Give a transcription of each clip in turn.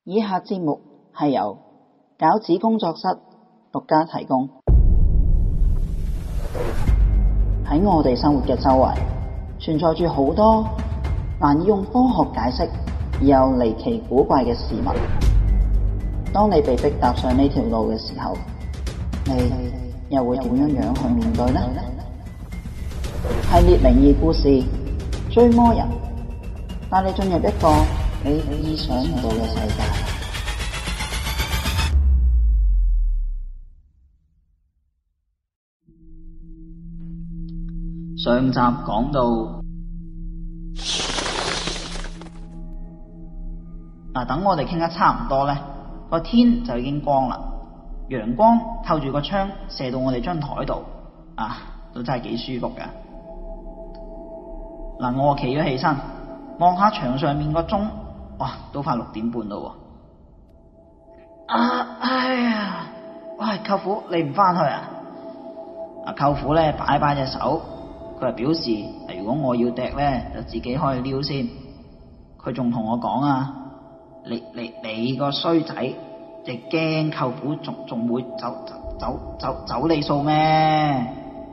以下節目係由餃子工作室獨家提供。喺我哋生活嘅周圍，存在住好多難以用科學解釋而又離奇古怪嘅事物。當你被迫踏上呢條路嘅時候，你又會點樣去面對呢？系列靈異故事追魔人，帶你進入一個你意想唔到嘅世界。上集講到等我哋傾得差唔多呢，個天就已經光啦，陽光透住個窗射到我哋張台度，都真係幾舒服噶。我企咗起身，望下牆上面個鐘，都快6點半咯。哎呀，喂，舅父你唔翻去啊？舅父咧擺隻手，佢係表示如果我要趯咧，就自己可以撩先。佢仲同我講你個衰仔，你驚舅父仲會走你數咩？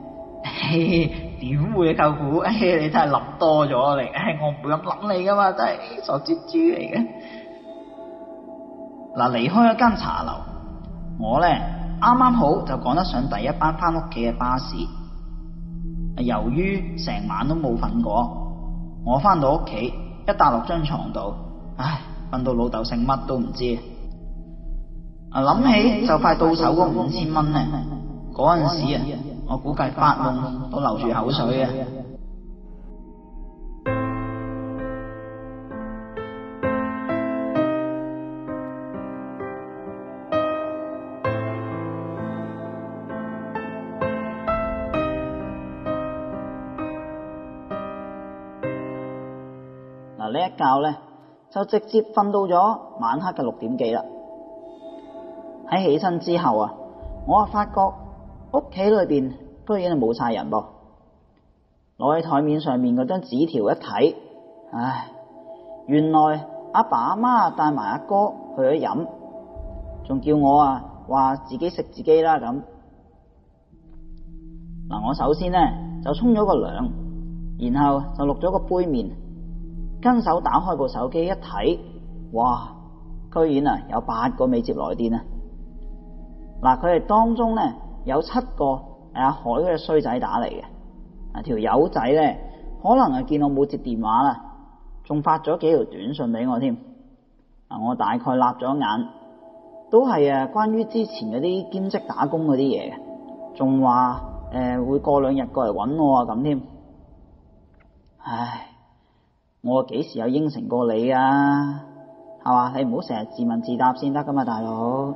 點會啊，舅父？你真係諗多咗你，我唔會咁諗你噶嘛，真係傻豬豬嚟嘅。離開咗間茶樓，我呢啱啱好就趕得上第一班翻屋企嘅巴士。由於成晚都冇瞓過，我翻到屋企一笪落張床度，瞓到老豆姓乜都唔知。諗起就快到手嗰5000蚊呢，嗰陣時我估計發夢都流住口水啊！呢一覺呢，就直接瞓到咗晚黑嘅6點幾啦。喺起身之後我發覺屋企裏邊居然係冇晒人噃。攞起台面上面嗰張紙條一睇，原來阿爸阿媽帶埋阿哥去咗飲，仲叫我話自己食自己啦咁。我首先呢就沖咗個涼，然後就錄咗個杯麵，跟手打開部手機一睇，哇！居然有8個未接來電啊！佢哋當中呢有7個係阿海嗰隻衰仔打嚟嘅。條友仔呢可能係見我冇接電話啦，仲發咗幾條短信俾我添。我大概立咗眼，都係關於之前嗰啲兼職打工嗰啲嘢嘅，仲話會過2日過嚟搵我咁添。我幾時有應承過你啊？係嘛？你唔好成日自問自答先得噶嘛，大佬。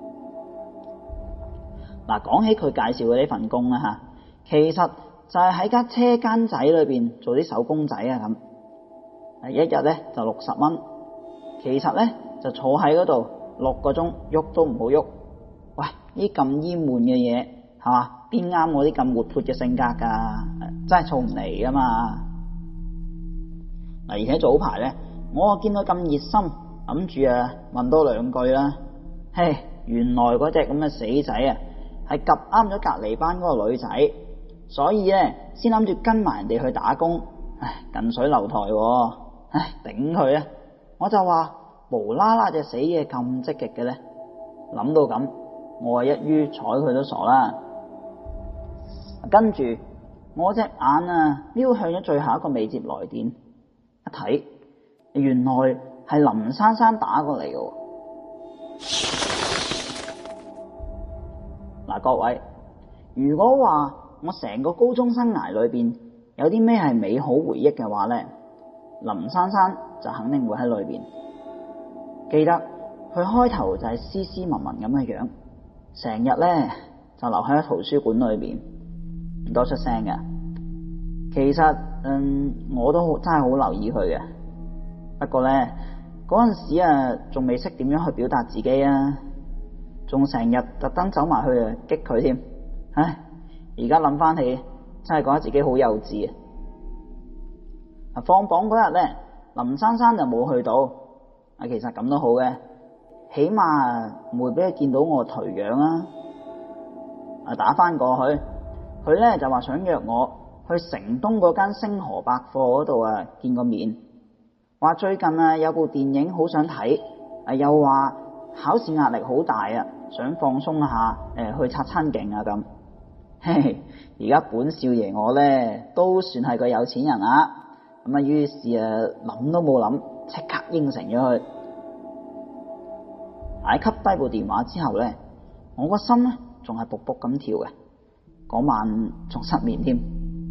講起佢介紹嘅呢份工啦，其實就係喺間車間仔裏邊做啲手工仔咁。一日呢就60蚊，其實呢就坐喺嗰度6個鐘，喐都唔好喐。喂，呢咁厭悶嘅嘢，係嘛？邊啱我啲咁活潑嘅性格噶？真係做唔嚟噶嘛。而且早排呢，我見到咁熱心，諗住問多2句啦。原來嗰隻咁嘅死仔係夾啱咗隔離班嗰個女仔，所以呢先諗住跟埋人哋去打工。近水樓台喎，頂佢啊！我就話無啦啦隻死嘢咁積極嘅呢，諗到咁，我一於睬佢都傻啦。跟住我隻眼瞄向咗最後一個未接來電，一睇原來係林珊珊打過嚟嘅。各位，如果話我成個高中生涯裏邊有啲咩係美好回憶嘅話呢，林珊珊就肯定會喺裏邊。記得佢開頭就係斯斯文文咁嘅樣，成日呢就留喺圖書館裏邊，唔多出聲嘅。其實我都真係好留意佢嘅，不過呢嗰陣時仲未識點樣去表達自己仲成日特登走埋去激佢添。而家諗翻起真係覺得自己好幼稚。放榜嗰日呢，林珊珊就冇去到。其實咁都好嘅， 起碼唔會俾佢見到我頹樣啊！打翻過去，佢咧就話想約我去城東嗰間星河百貨嗰度見個面，話最近有部電影好想睇，又話考試壓力好大啊，想放鬆下去刷餐勁啊咁。嘿嘿，而家本少爺我咧都算係個有錢人啊，咁於是諗都冇諗，即刻應承咗佢。喺吸低部電話之後咧，我個心咧仲係卜卜咁跳嘅，嗰晚仲失眠添。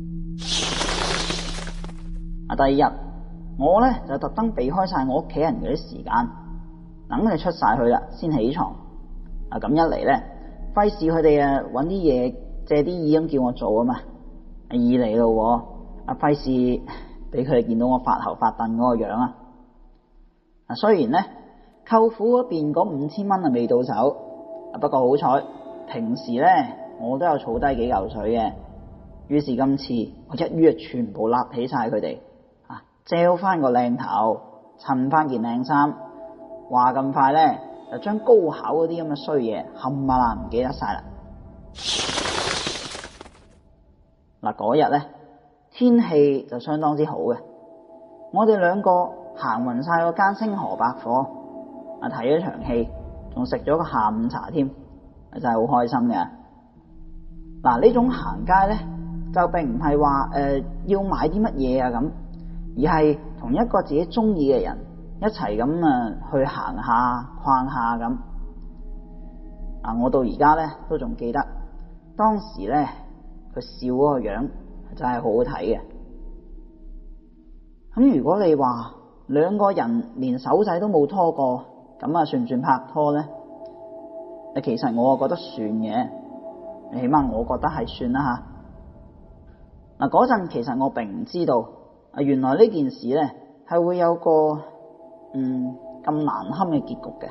第二日我咧就特登避開晒我屋企人嗰啲時間，等佢哋出晒去啦先起床。咁一嚟咧，費事佢哋搵啲嘢借啲意咁叫我做啊嘛。二嚟咯，費事俾佢哋見到我發姣發燉嗰個樣啊。雖然咧舅父嗰邊嗰5000蚊未到手，不過好彩平時咧我都有儲低幾嚿水嘅，於是今次我一於全部立起晒佢哋，遮翻個靚頭，襯翻件靚衫，話咁快咧就將高考嗰啲咁嘅衰嘢冚唪唥唔記得晒啦。嗰日咧天氣就相當之好嘅，我哋兩個行勻晒嗰間星河百貨，睇咗場戲，仲食咗個下午茶添，真係好開心嘅。呢種行街咧就並唔係話要買啲乜嘢咁，而係同一個自己中意嘅人一齊咁去行下逛下咁。我到而家咧都仲記得當時咧佢笑嗰個樣真係好好睇嘅。咁如果你話兩個人連手仔都冇拖過，咁算唔算拍拖咧？其實我覺得算嘅，起碼我覺得係算啦吓。嗰陣其實我並唔知道，原來呢件事咧係會有個咁難堪嘅結局嘅。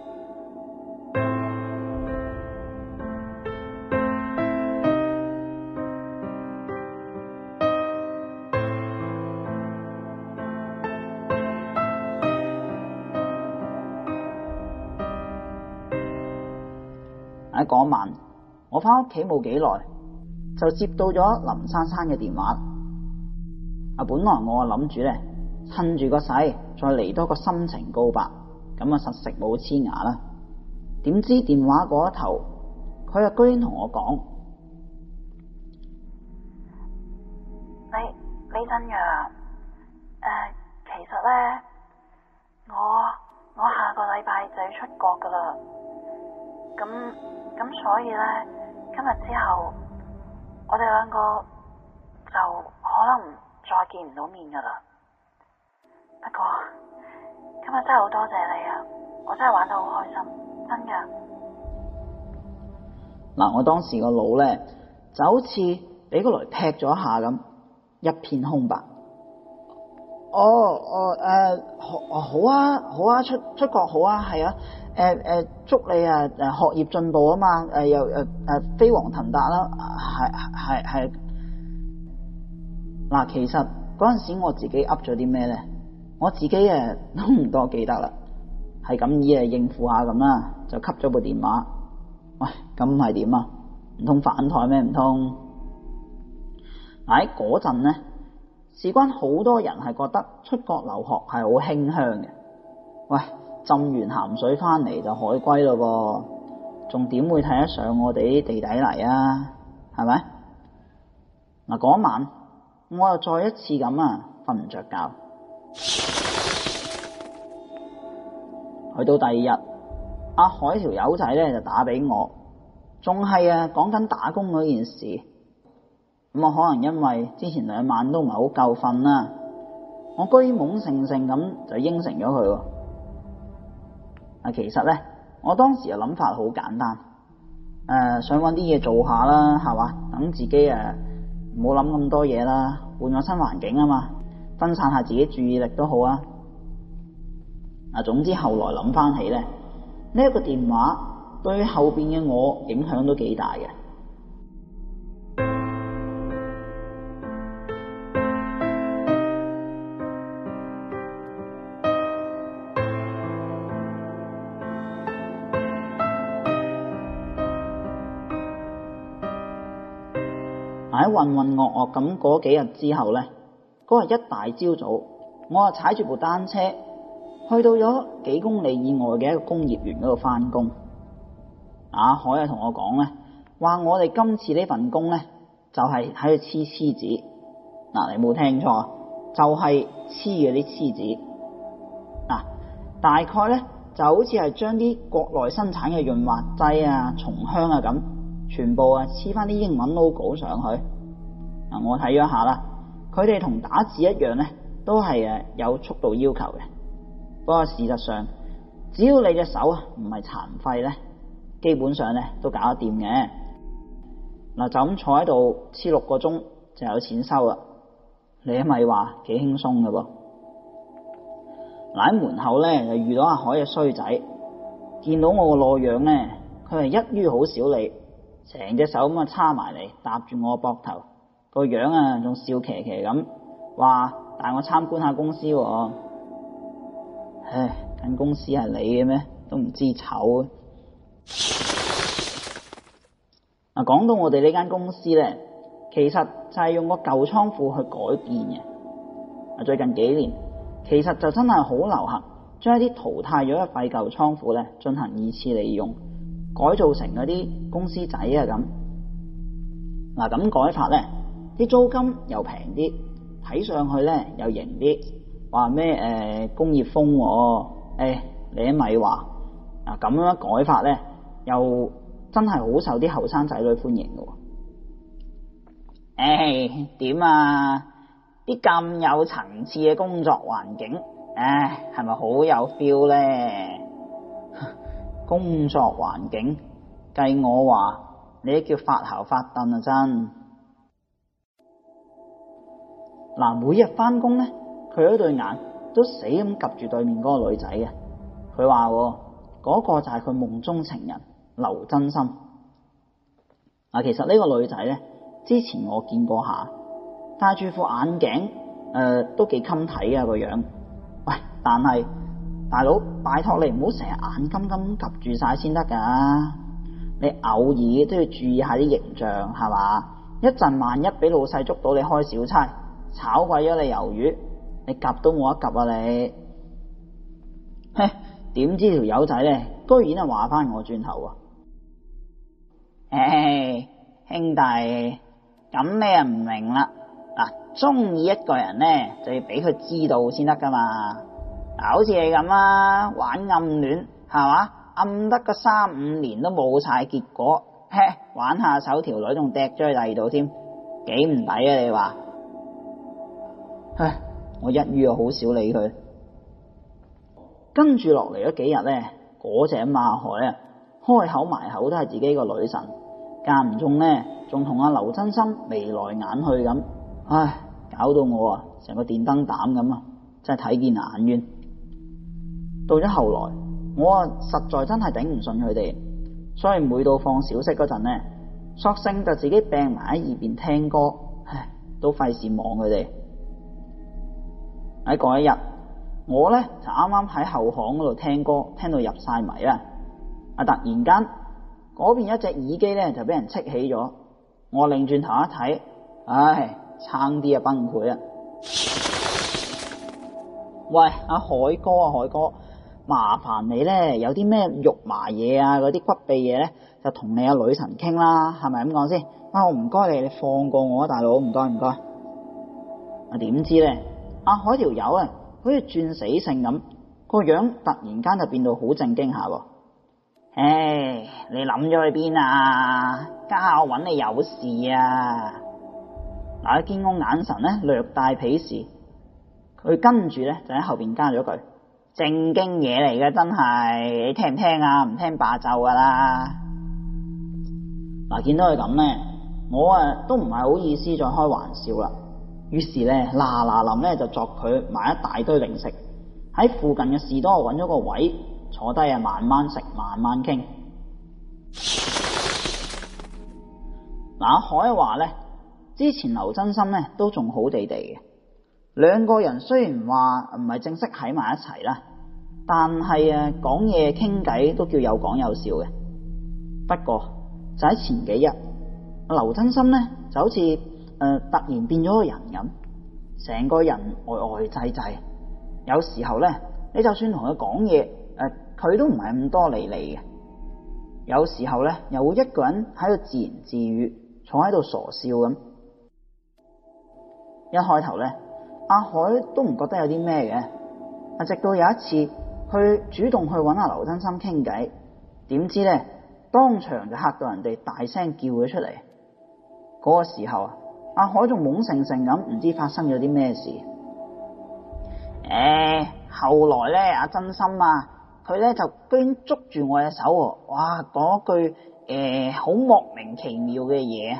喺嗰晚，我翻屋企冇幾耐，就接到咗林珊珊嘅電話。本來我諗住咧，趁住個勢再嚟多個深情告白，咁實食冇黐牙啦。點知電話嗰一頭，佢居然同我講： 李振陽，其實咧，我下個禮拜就要出國噶啦。咁所以咧，今日之後我哋兩個就可能再見唔到面噶啦。不過今日真係好多謝你啊，我真係玩得好開心，真噶。 我當時個腦咧就好似俾個雷劈咗一下咁，一片空白。好啊，出國好啊，係啊。祝你學業進步啊嘛，又飛黃騰達啦，係。其實嗰陣時我自己噏咗啲咩咧，我自己都唔多記得啦，係咁以應付下咁啦，就吸咗部電話。喂，咁係點啊？唔通反台咩？唔通？喺嗰陣咧，事關好多人係覺得出國留學係好馨香嘅。喂，浸完鹹水翻嚟就海歸咯噃，仲點會睇得上我哋啲地底泥啊？係咪？嗰晚我又再一次咁瞓唔着覺。去到第二日，阿海條友仔咧就打俾我，仲係講緊打工嗰件事。可能因為之前2晚都唔係好夠瞓啦，我居懵盛盛咁就應承咗佢。其實咧，我當時嘅諗法好簡單，想搵啲嘢做下啦，係嘛，等自己唔好諗咁多嘢啦，換個新環境啊嘛，分散下自己注意力都好啊。總之後來諗翻起咧，呢一個電話對後邊嘅我影響都幾大嘅。 喺渾渾噩噩咁嗰幾日之後呢，嗰日一大朝早，我啊踩住部單車去到咗幾公里以外嘅一個工業園嗰度返工。阿海啊同我講呢，話我哋今次呢份工呢，就係喺度黐黐紙。嗱，你冇聽錯，就係黐嗰啲黐紙。嗱，大概呢就好似係將啲國內生產嘅潤滑劑啊、松香啊咁，全部啊黐翻啲英文 logo 上去。嗱，我睇咗一下啦，佢哋同打字一樣呢，都係有速度要求嘅。不過事實上，只要你隻手啊唔係殘廢呢，基本上呢都搞得掂嘅。嗱，就咁坐喺度黐6個鐘就有錢收啦。你係咪話幾輕鬆嘅噃？嗱，喺門口呢，就遇到阿海嘅衰仔，見到我個懦樣呢，佢係一於好少理，成隻手咁啊叉埋嚟搭住我個膊頭，個樣啊仲笑騎騎咁，話帶我參觀下公司喎。唉，間公司係你嘅咩？都唔知醜啊！嗱，講到我哋呢間公司呢，其實就係用個舊倉庫去改變嘅。最近幾年，其實就真係好流行，將一啲淘汰咗嘅廢舊倉庫呢進行二次利用，改造成嗰啲公司仔啊咁。嗱，咁改法呢，啲租金又平啲，睇上去呢又型啲，話咩工業風喎。你都咪話嗱，咁樣改法呢，又真係好受啲後生仔女歡迎嘅。點啊？啲咁有層次嘅工作環境，係咪好有 feel 呢？工作環境計我話，你都叫發姣發燉啊真。嗱，每日返工呢，佢嗰對眼都死咁及住對面嗰個女仔嘅。佢話嗰個就係佢夢中情人劉真心。嗱，其實呢個女仔呢，之前我見過下，戴住副眼鏡，都幾襟睇啊個樣。喂，但係大佬，拜託你唔好成日眼金金及住晒先得噶，你偶爾都要注意下啲形象係嘛？一陣萬一俾老細捉到你開小差，炒鬼咗你魷魚，你及都冇得及啊你。點知條友仔呢，居然係話翻我轉頭喎。兄弟，咁你又唔明啦。嗱，中意一個人呢，就要俾佢知道先得噶嘛。嗱，好似你咁啦，玩暗戀係嘛，暗得個3-5年都冇晒結果，玩下手條女仲掟咗去第二度添，幾唔抵啊你話？我一於好少理佢。跟住落嚟嗰幾日呢，嗰隻馬海啊，開口埋口都係自己個女神，間唔中呢，仲同阿劉真心眉來眼去咁，搞到我啊成個電燈膽咁啊，真係睇見眼冤。到咗後來，我啊實在真係頂唔順佢哋，所以每到放小息嗰陣呢，索性就自己病埋喺耳邊聽歌，都費事望佢哋。喺嗰一日，我呢就啱啱喺後巷嗰度聽歌，聽到入晒迷啦。突然間嗰邊一隻耳機呢就俾人戚起咗，我擰轉頭一睇，差啲啊崩潰啊！喂，阿海哥，麻煩你呢，有啲咩肉麻嘢啊，嗰啲骨痹嘢呢，就同你阿女神傾啦，係咪咁講先？我唔該你放過我啊，大佬，唔該。點知呢，阿海條友啊，好似轉死性咁，個樣突然間就變到好正經下喎。你諗咗去邊啊？家我揾你有事啊！嗱，見我眼神呢略帶鄙視，佢跟住呢就喺後邊加咗句：正經嘢嚟嘅，真係，你聽唔聽啊？唔聽罷就噶啦。嗱，見到佢咁呢，我都唔係好意思再開玩笑啦。於是呢，嗱臨呢就作佢買一大堆零食，喺附近嘅士多揾咗個位坐低慢慢食，慢慢傾。嗱，阿海話呢，之前劉真心呢都仲好地地嘅，兩個人雖然話唔係正式喺埋一齊啦，但係講嘢傾偈都叫有講有笑嘅。不過就喺前幾日，劉真心呢就好似突然變咗個人咁，成個人呆滯。有時候咧，你就算同佢講嘢，佢都唔係咁多理你嘅。有時候咧，又會一個人喺度自言自語，坐喺度傻笑咁。一開頭咧，阿海都唔覺得有啲咩嘅，直到有一次，佢主動去揾阿劉真心傾偈，點知咧，當場就嚇到人哋大聲叫咗出嚟。嗰個時候啊，阿海仲懵盛盛咁，唔知發生咗啲咩事。後來咧，阿真心啊，佢咧就居然捉住我隻手喎，哇，講句好莫名其妙嘅嘢。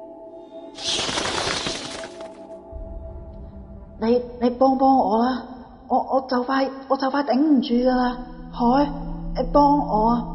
你幫我啦，我就快頂唔住噶啦，海，你幫我啊！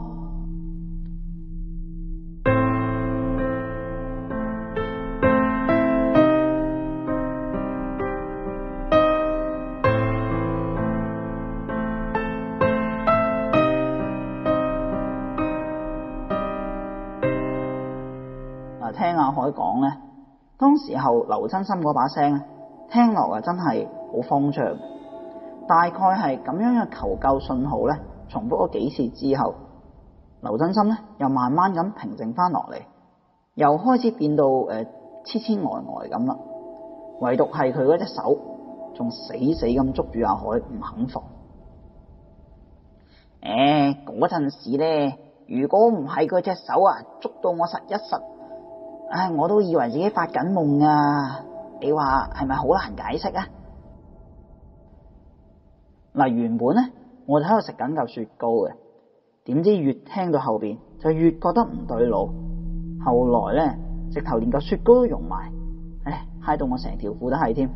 聽阿海講咧，當時候劉真心嗰把聲咧，聽落啊真係好慌張。大概係咁樣嘅求救信號咧，重複咗幾次之後，劉真心咧又慢慢咁平靜翻落嚟，又開始變到痴痴呆呆咁啦。唯獨係佢嗰隻手仲死咁捉住阿海唔肯放。嗰陣時咧，如果唔係佢隻手啊捉到我實一實，我都以為自己發緊夢啊！你話係咪好難解釋啊？嗱，原本咧我就喺度食緊嚿雪糕嘅，點知越聽到後邊就越覺得唔對路。後來咧，直頭連嚿雪糕都溶埋，揩到我成條褲都係添。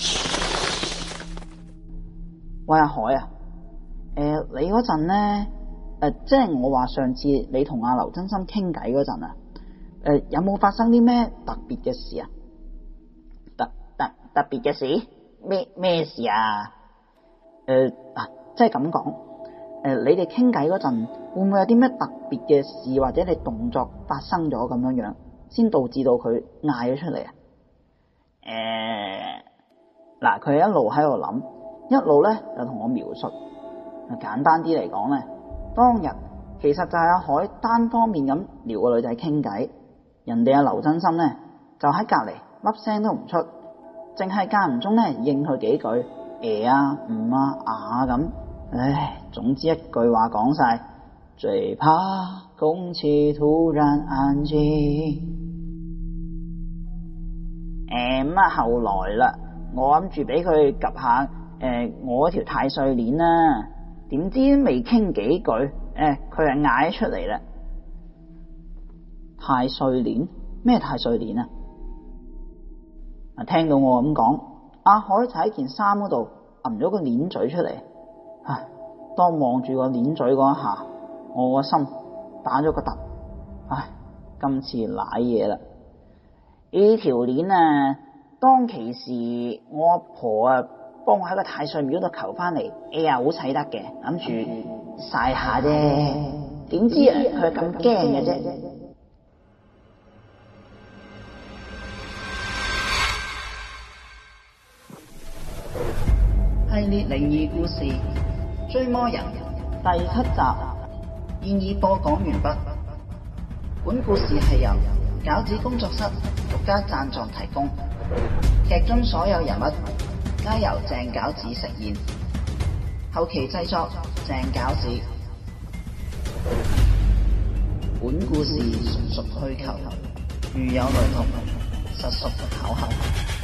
喂，阿海啊，你嗰陣咧，即係我話上次你同阿劉真心傾偈嗰陣啊。有冇發生啲咩特別嘅事啊？特別嘅事？咩事啊？即係咁講，你哋傾偈嗰陣會唔會有啲咩特別嘅事，或者你動作發生咗咁樣，先導致到佢嗌咗出嚟啊？嗱，佢一路喺度諗，一路咧就同我描述。簡單啲嚟講咧，當日其實就係阿海單方面咁撩個女仔傾偈。人哋阿劉真心咧就喺隔籬粒聲都唔出，淨係間唔中咧應佢幾句啊唔啊咁，總之一句話講晒，最怕空氣突然安靜。咁啊後來啦，我諗住俾佢及下我嗰條太歲鏈啦，點知未傾幾句，佢就嗌出嚟啦。太歲鏈？咩太歲鏈啊？聽到我咁講，阿海就喺件衫嗰度揞咗個鏈嘴出嚟。當望住個鏈嘴嗰一下，我個心打咗個突。今次瀨嘢啦！呢條鏈啊，當其時我阿婆啊幫我喺個太歲廟度求翻嚟，好使得嘅，諗住晒下啫。點知佢咁驚嘅啫。系列靈異故事《追魔人》第7集現已播講完畢。本故事係由餃子工作室獨家贊助提供，劇中所有人物皆由鄭餃子飾演，後期製作鄭餃子。本故事純屬虛構，如有雷同，實屬巧合。